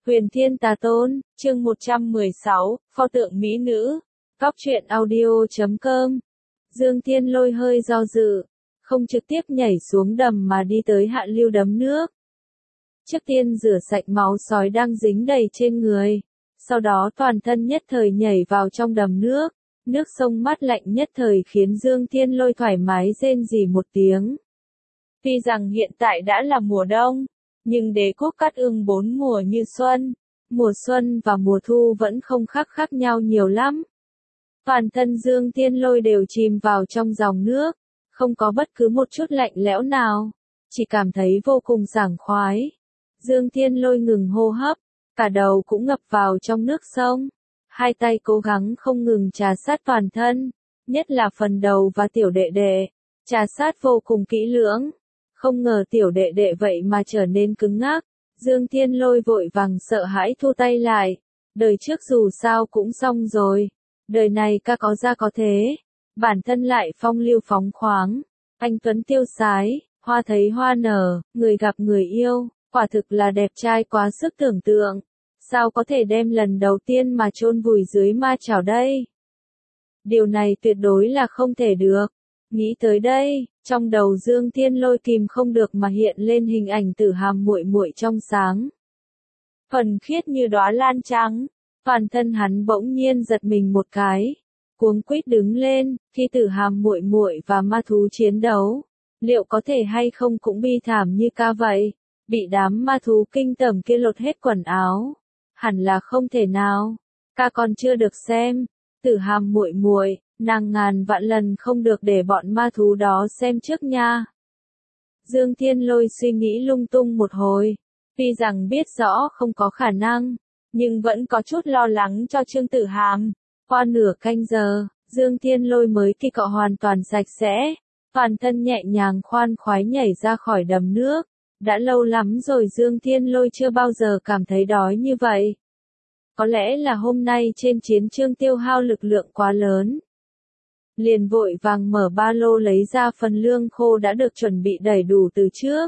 Huyền Thiên Tà Tôn, chương 116, pho tượng mỹ nữ. Góc truyện audio.com. Dương Thiên Lôi hơi do dự, không trực tiếp nhảy xuống đầm mà đi tới hạ lưu đấm nước. Trước tiên rửa sạch máu sói đang dính đầy trên người, sau đó toàn thân nhất thời nhảy vào trong đầm nước. Nước sông mát lạnh nhất thời khiến Dương Thiên Lôi thoải mái rên rỉ một tiếng. Tuy rằng hiện tại đã là mùa đông, nhưng đế quốc Cát Ương bốn mùa như mùa xuân và mùa thu vẫn không khác nhau nhiều lắm. Toàn thân Dương Thiên Lôi đều chìm vào trong dòng nước, không có bất cứ một chút lạnh lẽo nào, chỉ cảm thấy vô cùng sảng khoái. Dương Thiên Lôi ngừng hô hấp, cả đầu cũng ngập vào trong nước sông, hai tay cố gắng không ngừng trà sát toàn thân, nhất là phần đầu và tiểu đệ đệ, trà sát vô cùng kỹ lưỡng. Không ngờ tiểu đệ đệ vậy mà trở nên cứng ngắc, Dương Thiên Lôi vội vàng sợ hãi thu tay lại, đời trước dù sao cũng xong rồi, đời này ca có ra có thế, bản thân lại phong lưu phóng khoáng, anh tuấn tiêu sái, hoa thấy hoa nở, người gặp người yêu, quả thực là đẹp trai quá sức tưởng tượng, sao có thể đem lần đầu tiên mà chôn vùi dưới ma chảo đây? Điều này tuyệt đối là không thể được. Nghĩ tới đây, trong đầu Dương Thiên Lôi kìm không được mà hiện lên hình ảnh Tử Hàm muội muội trong sáng, thuần khiết như đóa lan trắng. Toàn thân hắn bỗng nhiên giật mình một cái, cuống quýt đứng lên. Khi Tử Hàm muội muội và ma thú chiến đấu, liệu có thể hay không cũng bi thảm như ca vậy, bị đám ma thú kinh tởm kia lột hết quần áo? Hẳn là không thể nào. Ca còn chưa được xem. Tử Hàm muội muội, nàng ngàn vạn lần không được để bọn ma thú đó xem trước nha. Dương Thiên Lôi suy nghĩ lung tung một hồi, tuy rằng biết rõ không có khả năng, nhưng vẫn có chút lo lắng cho Trương Tử Hàm. Qua nửa canh giờ, Dương Thiên Lôi mới kỳ cọ hoàn toàn sạch sẽ, toàn thân nhẹ nhàng khoan khoái nhảy ra khỏi đầm nước. Đã lâu lắm rồi Dương Thiên Lôi chưa bao giờ cảm thấy đói như vậy. Có lẽ là hôm nay trên chiến trường tiêu hao lực lượng quá lớn. Liền vội vàng mở ba lô lấy ra phần lương khô đã được chuẩn bị đầy đủ từ trước.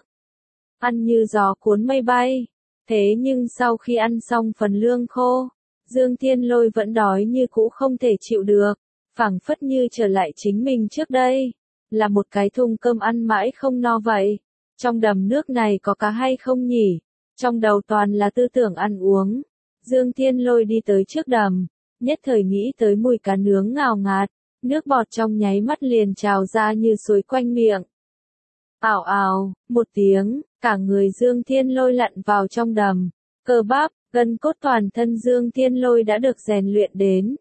Ăn như gió cuốn mây bay. Thế nhưng sau khi ăn xong phần lương khô, Dương Thiên Lôi vẫn đói như cũ không thể chịu được, phảng phất như trở lại chính mình trước đây, là một cái thùng cơm ăn mãi không no vậy. Trong đầm nước này có cá hay không nhỉ? Trong đầu toàn là tư tưởng ăn uống. Dương Thiên Lôi đi tới trước đầm, nhất thời nghĩ tới mùi cá nướng ngào ngạt, nước bọt trong nháy mắt liền trào ra như suối quanh miệng. Ào ào, một tiếng, cả người Dương Thiên Lôi lặn vào trong đầm, cơ bắp, gân cốt toàn thân Dương Thiên Lôi đã được rèn luyện đến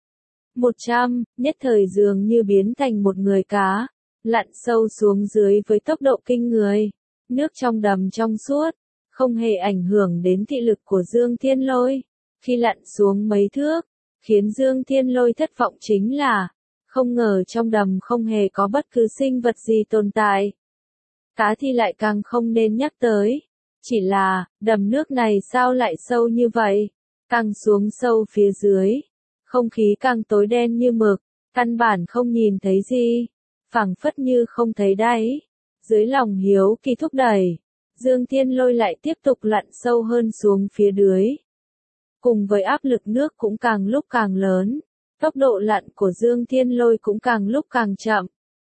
100, nhất thời dường như biến thành một người cá, lặn sâu xuống dưới với tốc độ kinh người. Nước trong đầm trong suốt, không hề ảnh hưởng đến thị lực của Dương Thiên Lôi. Khi lặn xuống mấy thước, khiến Dương Thiên Lôi thất vọng chính là, không ngờ trong đầm không hề có bất cứ sinh vật gì tồn tại. Cá thì lại càng không nên nhắc tới. Chỉ là, đầm nước này sao lại sâu như vậy? Càng xuống sâu phía dưới, không khí càng tối đen như mực, căn bản không nhìn thấy gì, phảng phất như không thấy đáy. Dưới lòng hiếu kỳ thúc đẩy, Dương Thiên Lôi lại tiếp tục lặn sâu hơn xuống phía dưới. Cùng với áp lực nước cũng càng lúc càng lớn, tốc độ lặn của Dương Thiên Lôi cũng càng lúc càng chậm.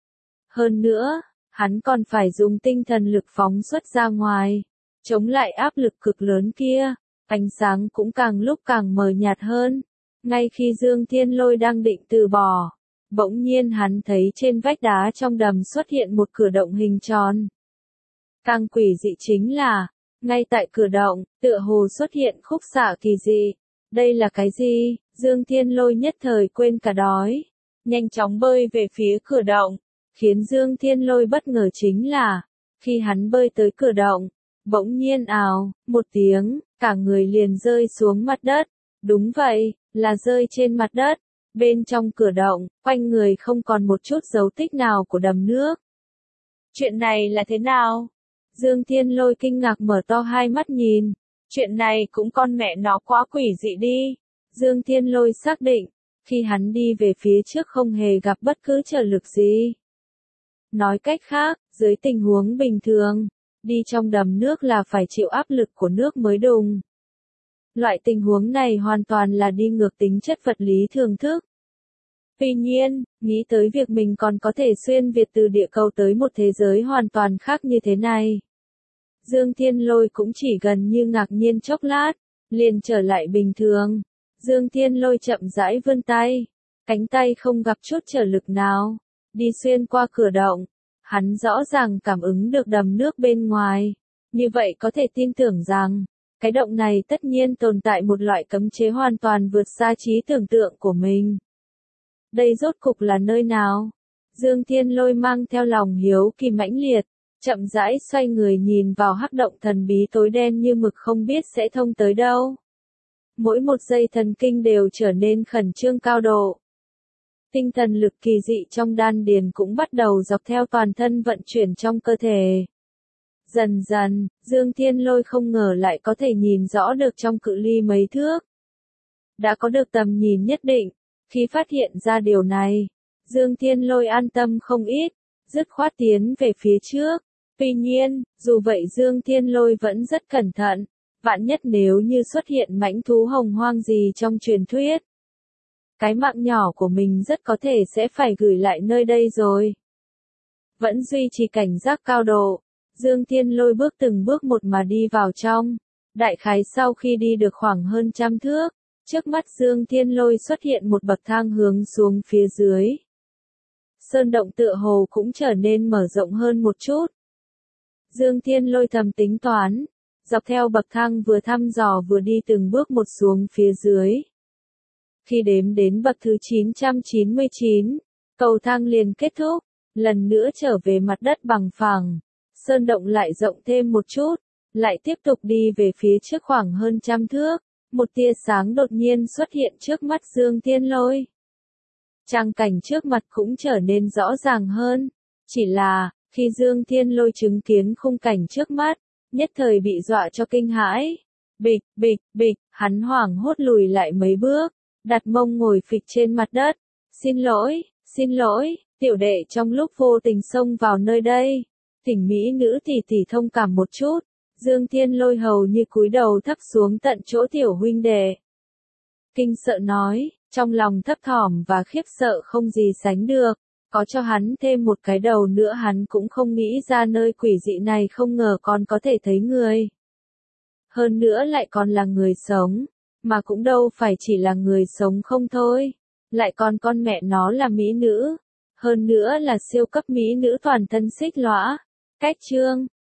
Hơn nữa, hắn còn phải dùng tinh thần lực phóng xuất ra ngoài, chống lại áp lực cực lớn kia, ánh sáng cũng càng lúc càng mờ nhạt hơn. Ngay khi Dương Thiên Lôi đang định từ bỏ, bỗng nhiên hắn thấy trên vách đá trong đầm xuất hiện một cửa động hình tròn. Càng quỷ dị chính là, ngay tại cửa động, tựa hồ xuất hiện khúc xạ kỳ dị. Đây là cái gì? Dương Thiên Lôi nhất thời quên cả đói, nhanh chóng bơi về phía cửa động. Khiến Dương Thiên Lôi bất ngờ chính là, khi hắn bơi tới cửa động, bỗng nhiên ào, một tiếng, cả người liền rơi xuống mặt đất. Đúng vậy, là rơi trên mặt đất. Bên trong cửa động, quanh người không còn một chút dấu tích nào của đầm nước. Chuyện này là thế nào? Dương Thiên Lôi kinh ngạc mở to hai mắt nhìn. Chuyện này cũng con mẹ nó quá quỷ dị đi. Dương Thiên Lôi xác định, khi hắn đi về phía trước không hề gặp bất cứ trở lực gì. Nói cách khác, dưới tình huống bình thường, đi trong đầm nước là phải chịu áp lực của nước mới đúng. Loại tình huống này hoàn toàn là đi ngược tính chất vật lý thường thức. Tuy nhiên, nghĩ tới việc mình còn có thể xuyên Việt từ địa cầu tới một thế giới hoàn toàn khác như thế này. Dương Thiên Lôi cũng chỉ gần như ngạc nhiên chốc lát, liền trở lại bình thường. Dương Thiên Lôi chậm rãi vươn tay, cánh tay không gặp chút trở lực nào, đi xuyên qua cửa động. Hắn rõ ràng cảm ứng được đầm nước bên ngoài, như vậy có thể tin tưởng rằng, cái động này tất nhiên tồn tại một loại cấm chế hoàn toàn vượt xa trí tưởng tượng của mình. Đây rốt cục là nơi nào? Dương Thiên Lôi mang theo lòng hiếu kỳ mãnh liệt, chậm rãi xoay người nhìn vào hắc động thần bí tối đen như mực không biết sẽ thông tới đâu. Mỗi một giây thần kinh đều trở nên khẩn trương cao độ. Tinh thần lực kỳ dị trong đan điền cũng bắt đầu dọc theo toàn thân vận chuyển trong cơ thể. Dần dần, Dương Thiên Lôi không ngờ lại có thể nhìn rõ được trong cự ly mấy thước. Đã có được tầm nhìn nhất định, khi phát hiện ra điều này, Dương Thiên Lôi an tâm không ít, dứt khoát tiến về phía trước. Tuy nhiên, dù vậy Dương Thiên Lôi vẫn rất cẩn thận, vạn nhất nếu như xuất hiện mãnh thú hồng hoang gì trong truyền thuyết. Cái mạng nhỏ của mình rất có thể sẽ phải gửi lại nơi đây rồi. Vẫn duy trì cảnh giác cao độ, Dương Thiên Lôi bước từng bước một mà đi vào trong. Đại khái sau khi đi được khoảng hơn 100 thước, trước mắt Dương Thiên Lôi xuất hiện một bậc thang hướng xuống phía dưới. Sơn động tựa hồ cũng trở nên mở rộng hơn một chút. Dương Thiên Lôi thầm tính toán, dọc theo bậc thang vừa thăm dò vừa đi từng bước một xuống phía dưới. Khi đếm đến bậc thứ 999, cầu thang liền kết thúc, lần nữa trở về mặt đất bằng phẳng. Sơn động lại rộng thêm một chút, lại tiếp tục đi về phía trước khoảng hơn 100 thước, một tia sáng đột nhiên xuất hiện trước mắt Dương Thiên Lôi. Tràng cảnh trước mặt cũng trở nên rõ ràng hơn, chỉ là, khi Dương Thiên Lôi chứng kiến khung cảnh trước mắt, nhất thời bị dọa cho kinh hãi. Bịch, bịch, bịch, hắn hoảng hốt lùi lại mấy bước, đặt mông ngồi phịch trên mặt đất. Xin lỗi, tiểu đệ trong lúc vô tình xông vào nơi đây. Thỉnh mỹ nữ tỷ tỷ thông cảm một chút. Dương Thiên Lôi hầu như cúi đầu thấp xuống tận chỗ tiểu huynh đệ. Kinh sợ nói, trong lòng thấp thỏm và khiếp sợ không gì sánh được. Có cho hắn thêm một cái đầu nữa hắn cũng không nghĩ ra nơi quỷ dị này không ngờ còn có thể thấy người. Hơn nữa lại còn là người sống, mà cũng đâu phải chỉ là người sống không thôi. Lại còn con mẹ nó là mỹ nữ, hơn nữa là siêu cấp mỹ nữ toàn thân xích lõa. Cách chương